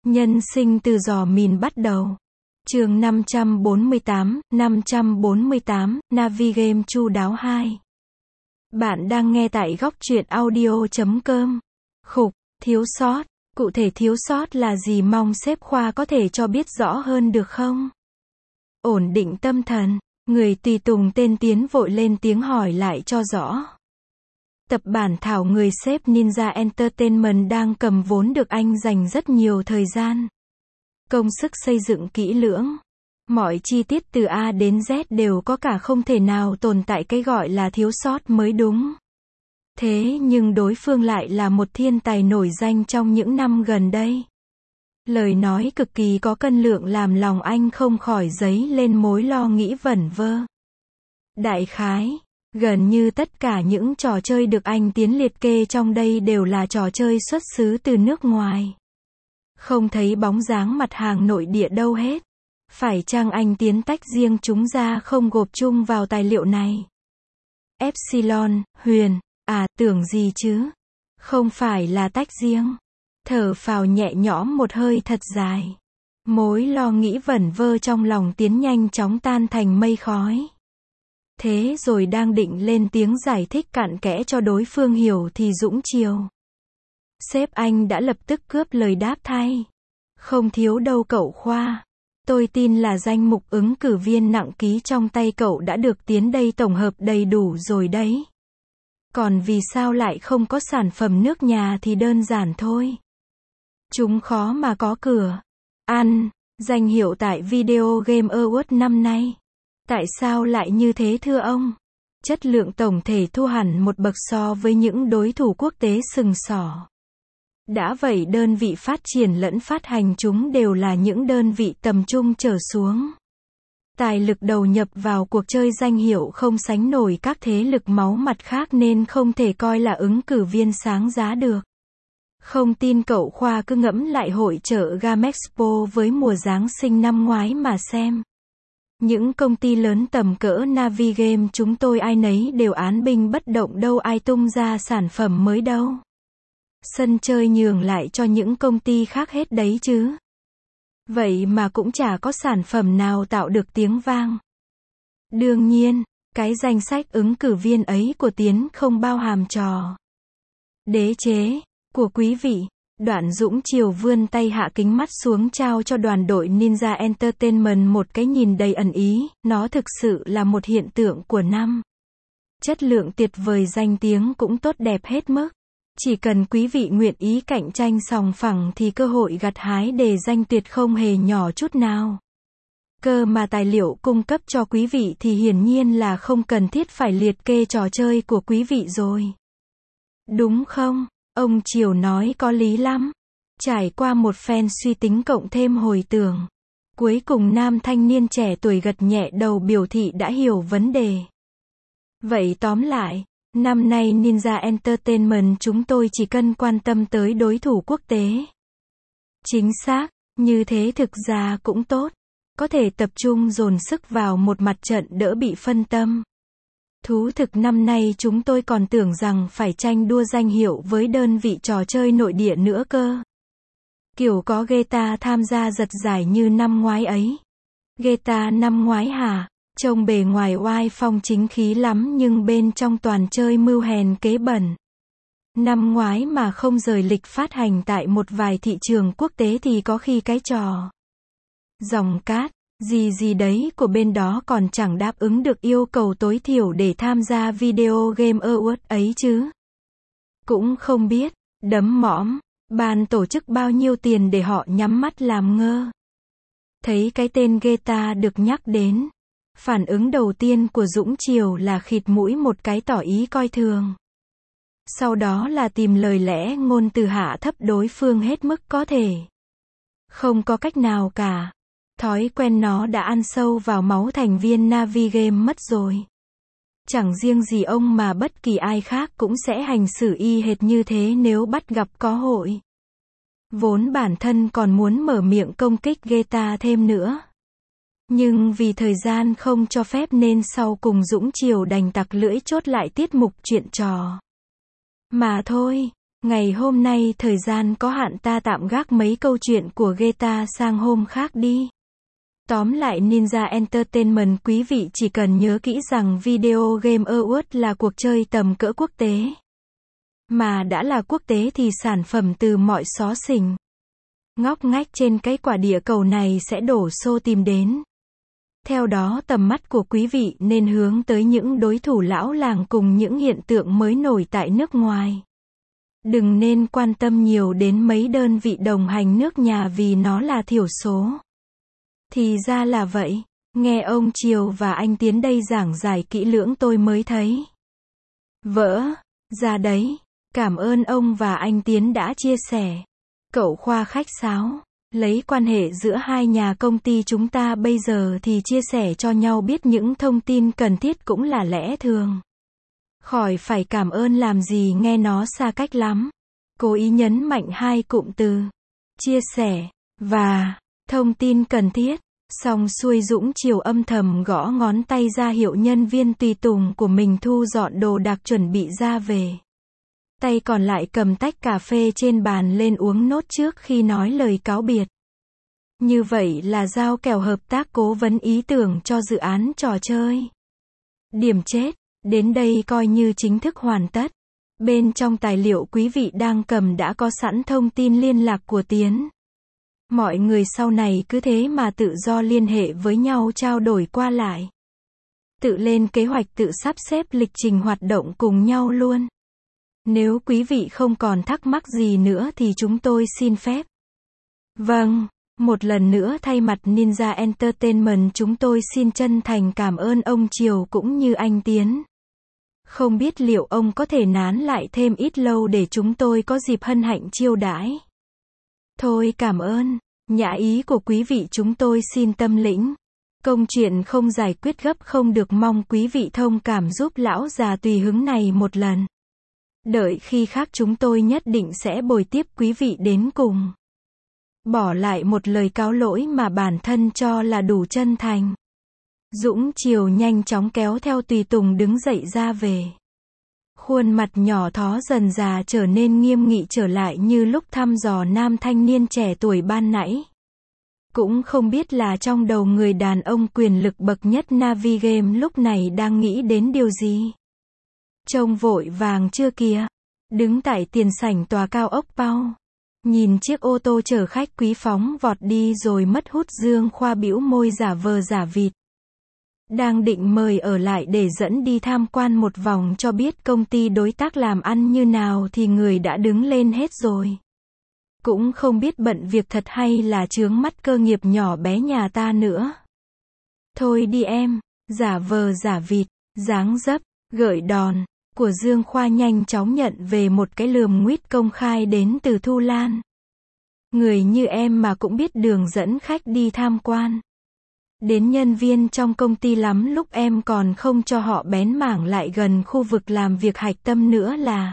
Nhân sinh từ giò mìn bắt đầu. Chương 548, Navigame chu đáo 2. Bạn đang nghe tại góc truyện audio.com. Khục, thiếu sót. Cụ thể thiếu sót là gì, mong sếp Khoa có thể cho biết rõ hơn được không? Ổn định tâm thần, người tùy tùng tên Tiến vội lên tiếng hỏi lại cho rõ. Tập bản thảo người sếp Ninja Entertainment đang cầm vốn được anh dành rất nhiều thời gian, công sức xây dựng kỹ lưỡng. Mọi chi tiết từ A đến Z đều có cả, không thể nào tồn tại cái gọi là thiếu sót mới đúng. Thế nhưng đối phương lại là một thiên tài nổi danh trong những năm gần đây. Lời nói cực kỳ có cân lượng làm lòng anh không khỏi dấy lên mối lo nghĩ vẩn vơ. Đại khái, gần như tất cả những trò chơi được anh Tiến liệt kê trong đây đều là trò chơi xuất xứ từ nước ngoài. Không thấy bóng dáng mặt hàng nội địa đâu hết. Phải chăng anh Tiến tách riêng chúng ra không gộp chung vào tài liệu này? Epsilon, Huyền, tưởng gì chứ? Không phải là tách riêng. Thở phào nhẹ nhõm một hơi thật dài. Mối lo nghĩ vẩn vơ trong lòng Tiến nhanh chóng tan thành mây khói. Thế rồi đang định lên tiếng giải thích cặn kẽ cho đối phương hiểu thì Dũng Triều, sếp anh đã lập tức cướp lời đáp thay. Không thiếu đâu cậu Khoa. Tôi tin là danh mục ứng cử viên nặng ký trong tay cậu đã được Tiến đây tổng hợp đầy đủ rồi đấy. Còn vì sao lại không có sản phẩm nước nhà thì đơn giản thôi. Chúng khó mà có cửa ăn danh hiệu tại Video Game Awards năm nay. Tại sao lại như thế thưa ông? Chất lượng tổng thể thua hẳn một bậc so với những đối thủ quốc tế sừng sỏ. Đã vậy đơn vị phát triển lẫn phát hành chúng đều là những đơn vị tầm trung trở xuống. Tài lực đầu nhập vào cuộc chơi danh hiệu không sánh nổi các thế lực máu mặt khác nên không thể coi là ứng cử viên sáng giá được. Không tin cậu Khoa cứ ngẫm lại hội chợ Gamexpo với mùa Giáng sinh năm ngoái mà xem. Những công ty lớn tầm cỡ Navigame chúng tôi ai nấy đều án binh bất động, đâu ai tung ra sản phẩm mới đâu. Sân chơi nhường lại cho những công ty khác hết đấy chứ. Vậy mà cũng chả có sản phẩm nào tạo được tiếng vang. Đương nhiên, cái danh sách ứng cử viên ấy của Tiến không bao hàm trò đế chế của quý vị. Đoạn Dũng Triều vươn tay hạ kính mắt xuống trao cho đoàn đội Ninja Entertainment một cái nhìn đầy ẩn ý. Nó thực sự là một hiện tượng của năm. Chất lượng tuyệt vời, danh tiếng cũng tốt đẹp hết mức. Chỉ cần quý vị nguyện ý cạnh tranh sòng phẳng thì cơ hội gặt hái đề danh tuyệt không hề nhỏ chút nào. Cơ mà tài liệu cung cấp cho quý vị thì hiển nhiên là không cần thiết phải liệt kê trò chơi của quý vị rồi. Đúng không? Ông Triều nói có lý lắm. Trải qua một phen suy tính cộng thêm hồi tưởng, cuối cùng nam thanh niên trẻ tuổi gật nhẹ đầu biểu thị đã hiểu vấn đề. Vậy tóm lại, năm nay Ninja Entertainment chúng tôi chỉ cần quan tâm tới đối thủ quốc tế. Chính xác, như thế thực ra cũng tốt. Có thể tập trung dồn sức vào một mặt trận đỡ bị phân tâm. Thú thực năm nay chúng tôi còn tưởng rằng phải tranh đua danh hiệu với đơn vị trò chơi nội địa nữa cơ. Kiểu có Geta tham gia giật giải như năm ngoái ấy. Geta năm ngoái hả? Trông bề ngoài oai phong chính khí lắm nhưng bên trong toàn chơi mưu hèn kế bẩn. Năm ngoái mà không rời lịch phát hành tại một vài thị trường quốc tế thì có khi cái trò dòng cát gì đấy của bên đó còn chẳng đáp ứng được yêu cầu tối thiểu để tham gia Video Game Awards ấy chứ. Cũng không biết, đấm mõm, ban tổ chức bao nhiêu tiền để họ nhắm mắt làm ngơ. Thấy cái tên Geta được nhắc đến, phản ứng đầu tiên của Dũng Triều là khịt mũi một cái tỏ ý coi thường. Sau đó là tìm lời lẽ ngôn từ hạ thấp đối phương hết mức có thể. Không có cách nào cả. Thói quen nó đã ăn sâu vào máu thành viên Navigame mất rồi. Chẳng riêng gì ông mà bất kỳ ai khác cũng sẽ hành xử y hệt như thế nếu bắt gặp có hội. Vốn bản thân còn muốn mở miệng công kích Geta thêm nữa. Nhưng vì thời gian không cho phép nên sau cùng Dũng Triều đành tặc lưỡi chốt lại tiết mục chuyện trò. Mà thôi, Ngày hôm nay thời gian có hạn, ta tạm gác mấy câu chuyện của Geta sang hôm khác đi. Tóm lại Ninja Entertainment, quý vị chỉ cần nhớ kỹ rằng Video Game Awards là cuộc chơi tầm cỡ quốc tế. Mà đã là quốc tế thì sản phẩm từ mọi xó xỉnh, ngóc ngách trên cái quả địa cầu này sẽ đổ xô tìm đến. Theo đó tầm mắt của quý vị nên hướng tới những đối thủ lão làng cùng những hiện tượng mới nổi tại nước ngoài. Đừng nên quan tâm nhiều đến mấy đơn vị đồng hành nước nhà vì nó là thiểu số. Thì ra là vậy, nghe ông Triều và anh Tiến đây giảng giải kỹ lưỡng tôi mới thấy vỡ ra đấy. Cảm ơn ông và anh Tiến đã chia sẻ. Cậu Khoa khách sáo, lấy quan hệ giữa hai nhà công ty chúng ta bây giờ thì chia sẻ cho nhau biết những thông tin cần thiết cũng là lẽ thường. Khỏi phải cảm ơn làm gì, nghe nó xa cách lắm. Cố ý nhấn mạnh hai cụm từ chia sẻ và thông tin cần thiết. Xong xuôi Dũng Triều âm thầm gõ ngón tay ra hiệu nhân viên tùy tùng của mình thu dọn đồ đạc chuẩn bị ra về. Tay còn lại cầm tách cà phê trên bàn lên uống nốt trước khi nói lời cáo biệt. Như vậy là giao kèo hợp tác cố vấn ý tưởng cho dự án trò chơi Điểm chết. Đến đây coi như chính thức hoàn tất. Bên trong tài liệu quý vị đang cầm đã có sẵn thông tin liên lạc của Tiến. Mọi người sau này cứ thế mà tự do liên hệ với nhau, trao đổi qua lại. Tự lên kế hoạch, tự sắp xếp lịch trình hoạt động cùng nhau luôn. Nếu quý vị không còn thắc mắc gì nữa thì chúng tôi xin phép. Vâng, một lần nữa thay mặt Ninja Entertainment chúng tôi xin chân thành cảm ơn ông Triều cũng như anh Tiến. Không biết liệu ông có thể nán lại thêm ít lâu để chúng tôi có dịp hân hạnh chiêu đãi. Thôi cảm ơn, nhã ý của quý vị chúng tôi xin tâm lĩnh. Công chuyện không giải quyết gấp không được, mong quý vị thông cảm giúp lão già tùy hứng này một lần. Đợi khi khác chúng tôi nhất định sẽ bồi tiếp quý vị đến cùng. Bỏ lại một lời cáo lỗi mà bản thân cho là đủ chân thành. Dũng Triều nhanh chóng kéo theo tùy tùng đứng dậy ra về. Khuôn mặt nhỏ thó dần già trở nên nghiêm nghị trở lại như lúc thăm dò nam thanh niên trẻ tuổi ban nãy. Cũng không biết là trong đầu người đàn ông quyền lực bậc nhất Navigame lúc này đang nghĩ đến điều gì. Trông vội vàng chưa kìa. Đứng tại tiền sảnh tòa cao ốc Pau. Nhìn chiếc ô tô chở khách quý phóng vọt đi rồi mất hút, Dương Khoa bĩu môi giả vờ giả vịt. Đang định mời ở lại để dẫn đi tham quan một vòng cho biết công ty đối tác làm ăn như nào thì người đã đứng lên hết rồi. Cũng không biết bận việc thật hay là chướng mắt cơ nghiệp nhỏ bé nhà ta nữa. Thôi đi em, giả vờ giả vịt, dáng dấp, gợi đòn của Dương Khoa nhanh chóng nhận về một cái lườm nguýt công khai đến từ Thu Lan. Người như em mà cũng biết đường dẫn khách đi tham quan. Đến nhân viên trong công ty lắm lúc em còn không cho họ bén mảng lại gần khu vực làm việc hạch tâm nữa là.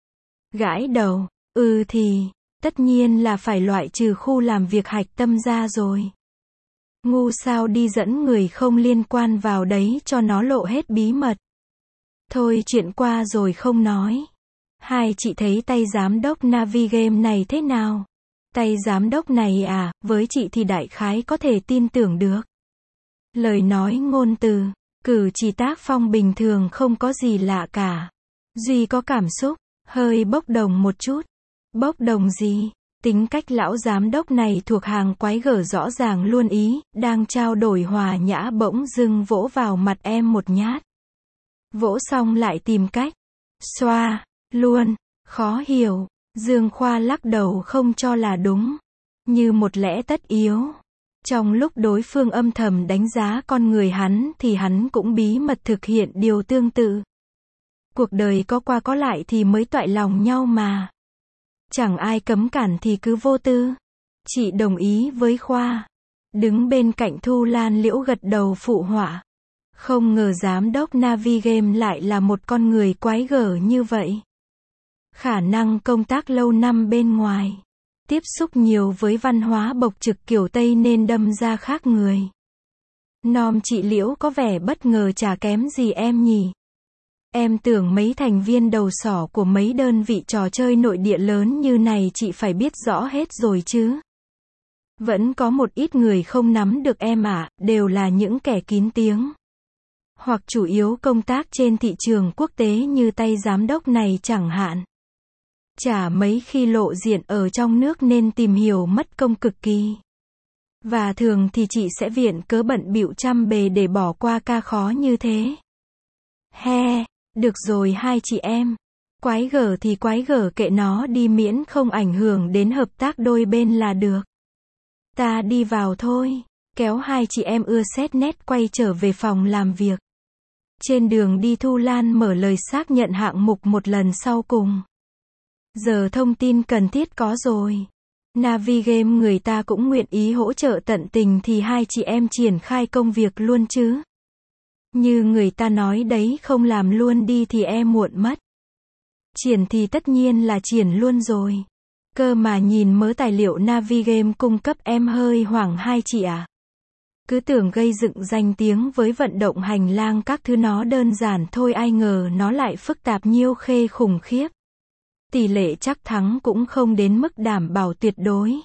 Gãi đầu, thì, tất nhiên là phải loại trừ khu làm việc hạch tâm ra rồi. Ngu sao đi dẫn người không liên quan vào đấy cho nó lộ hết bí mật. Thôi chuyện qua rồi không nói. Hai chị thấy tay giám đốc Navigame này thế nào? Tay giám đốc này à, với chị thì đại khái có thể tin tưởng được. Lời nói ngôn từ, cử chỉ tác phong bình thường không có gì lạ cả. Duy có cảm xúc, hơi bốc đồng một chút. Bốc đồng gì? Tính cách lão giám đốc này thuộc hàng quái gở rõ ràng luôn ý, đang trao đổi hòa nhã bỗng dưng vỗ vào mặt em một nhát. Vỗ xong lại tìm cách xoa luôn, khó hiểu. Dương Khoa lắc đầu không cho là đúng. Như một lẽ tất yếu. Trong lúc đối phương âm thầm đánh giá con người hắn thì hắn cũng bí mật thực hiện điều tương tự. Cuộc đời có qua có lại thì mới toại lòng nhau mà. Chẳng ai cấm cản thì cứ vô tư. Chị đồng ý với Khoa. Đứng bên cạnh Thu Lan Liễu gật đầu phụ họa. Không ngờ giám đốc Navigame lại là một con người quái gở như vậy. Khả năng công tác lâu năm bên ngoài. Tiếp xúc nhiều với văn hóa bộc trực kiểu Tây nên đâm ra khác người. Nom chị Liễu có vẻ bất ngờ chả kém gì em nhỉ. Em tưởng mấy thành viên đầu sỏ của mấy đơn vị trò chơi nội địa lớn như này chị phải biết rõ hết rồi chứ. Vẫn có một ít người không nắm được em ạ, đều là những kẻ kín tiếng. Hoặc chủ yếu công tác trên thị trường quốc tế như tay giám đốc này chẳng hạn. Chả mấy khi lộ diện ở trong nước nên tìm hiểu mất công cực kỳ. Và thường thì chị sẽ viện cớ bận bịu trăm bề để bỏ qua ca khó như thế. He, được rồi hai chị em. Quái gở thì quái gở kệ nó đi miễn không ảnh hưởng đến hợp tác đôi bên là được. Ta đi vào thôi. Kéo hai chị em ưa xét nét quay trở về phòng làm việc. Trên đường đi Thu Lan mở lời xác nhận hạng mục một lần sau cùng. Giờ thông tin cần thiết có rồi. Navigame người ta cũng nguyện ý hỗ trợ tận tình thì hai chị em triển khai công việc luôn chứ. Như người ta nói đấy, không làm luôn đi thì muộn mất. Triển thì tất nhiên là triển luôn rồi. Cơ mà nhìn mớ tài liệu Navigame cung cấp em hơi hoảng hai chị ạ. Cứ tưởng gây dựng danh tiếng với vận động hành lang các thứ nó đơn giản thôi, ai ngờ nó lại phức tạp nhiêu khê khủng khiếp. Tỷ lệ chắc thắng cũng không đến mức đảm bảo tuyệt đối.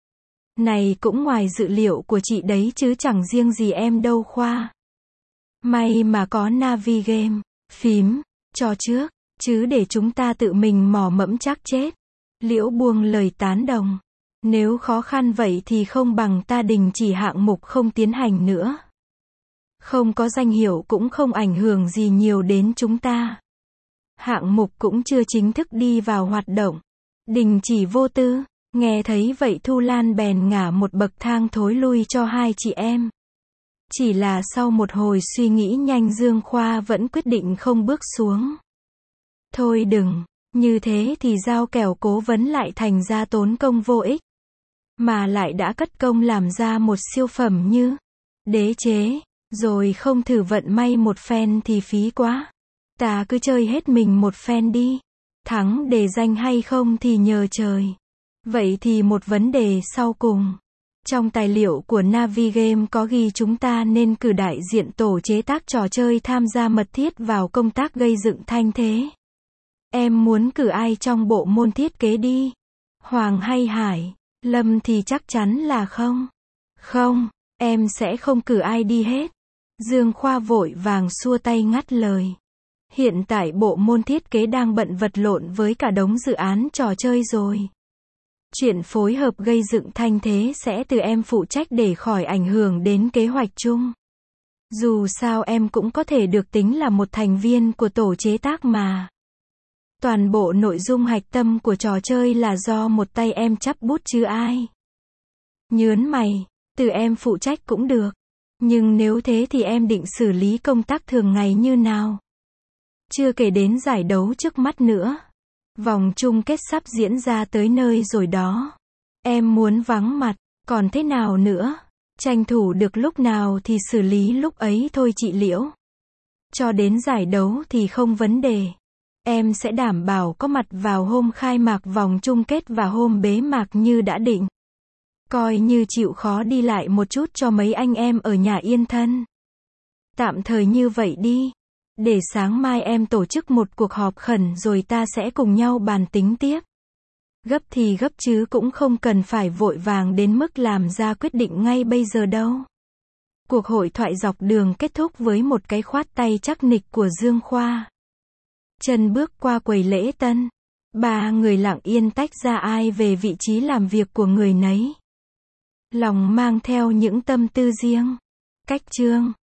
Này cũng ngoài dự liệu của chị đấy chứ chẳng riêng gì em đâu Khoa. May mà có Navigame, phím, cho trước, chứ để chúng ta tự mình mò mẫm chắc chết. Liễu buông lời tán đồng. Nếu khó khăn vậy thì không bằng ta đình chỉ hạng mục không tiến hành nữa. Không có danh hiệu cũng không ảnh hưởng gì nhiều đến chúng ta. Hạng mục cũng chưa chính thức đi vào hoạt động. Đình chỉ vô tư. Nghe thấy vậy Thu Lan bèn ngả một bậc thang thối lui cho hai chị em. Chỉ là sau một hồi suy nghĩ nhanh Dương Khoa vẫn quyết định không bước xuống. Thôi đừng, như thế thì giao kèo cố vấn lại thành ra tốn công vô ích. Mà lại đã cất công làm ra một siêu phẩm như Đế Chế, rồi không thử vận may một phen thì phí quá. Ta cứ chơi hết mình một phen đi. Thắng đề danh hay không thì nhờ trời. Vậy thì một vấn đề sau cùng. Trong tài liệu của Navigame có ghi chúng ta nên cử đại diện tổ chế tác trò chơi tham gia mật thiết vào công tác gây dựng thanh thế. Em muốn cử ai trong bộ môn thiết kế đi? Hoàng hay Hải? Lâm thì chắc chắn là không. Không, em sẽ không cử ai đi hết. Dương Khoa vội vàng xua tay ngắt lời. Hiện tại bộ môn thiết kế đang bận vật lộn với cả đống dự án trò chơi rồi. Chuyện phối hợp gây dựng thanh thế sẽ từ em phụ trách để khỏi ảnh hưởng đến kế hoạch chung. Dù sao em cũng có thể được tính là một thành viên của tổ chế tác mà. Toàn bộ nội dung hạch tâm của trò chơi là do một tay em chắp bút chứ ai. Nhớn mày, từ em phụ trách cũng được. Nhưng nếu thế thì em định xử lý công tác thường ngày như nào? Chưa kể đến giải đấu trước mắt nữa. Vòng chung kết sắp diễn ra tới nơi rồi đó. Em muốn vắng mặt, còn thế nào nữa? Tranh thủ được lúc nào thì xử lý lúc ấy thôi chị Liễu. Cho đến giải đấu thì không vấn đề. Em sẽ đảm bảo có mặt vào hôm khai mạc vòng chung kết và hôm bế mạc như đã định. Coi như chịu khó đi lại một chút cho mấy anh em ở nhà yên thân. Tạm thời như vậy đi. Để sáng mai em tổ chức một cuộc họp khẩn rồi ta sẽ cùng nhau bàn tính tiếp. Gấp thì gấp chứ cũng không cần phải vội vàng đến mức làm ra quyết định ngay bây giờ đâu. Cuộc hội thoại dọc đường kết thúc với một cái khoát tay chắc nịch của Dương Khoa. Chân bước qua quầy lễ tân. Ba người lặng yên tách ra ai về vị trí làm việc của người nấy. Lòng mang theo những tâm tư riêng. Cách chương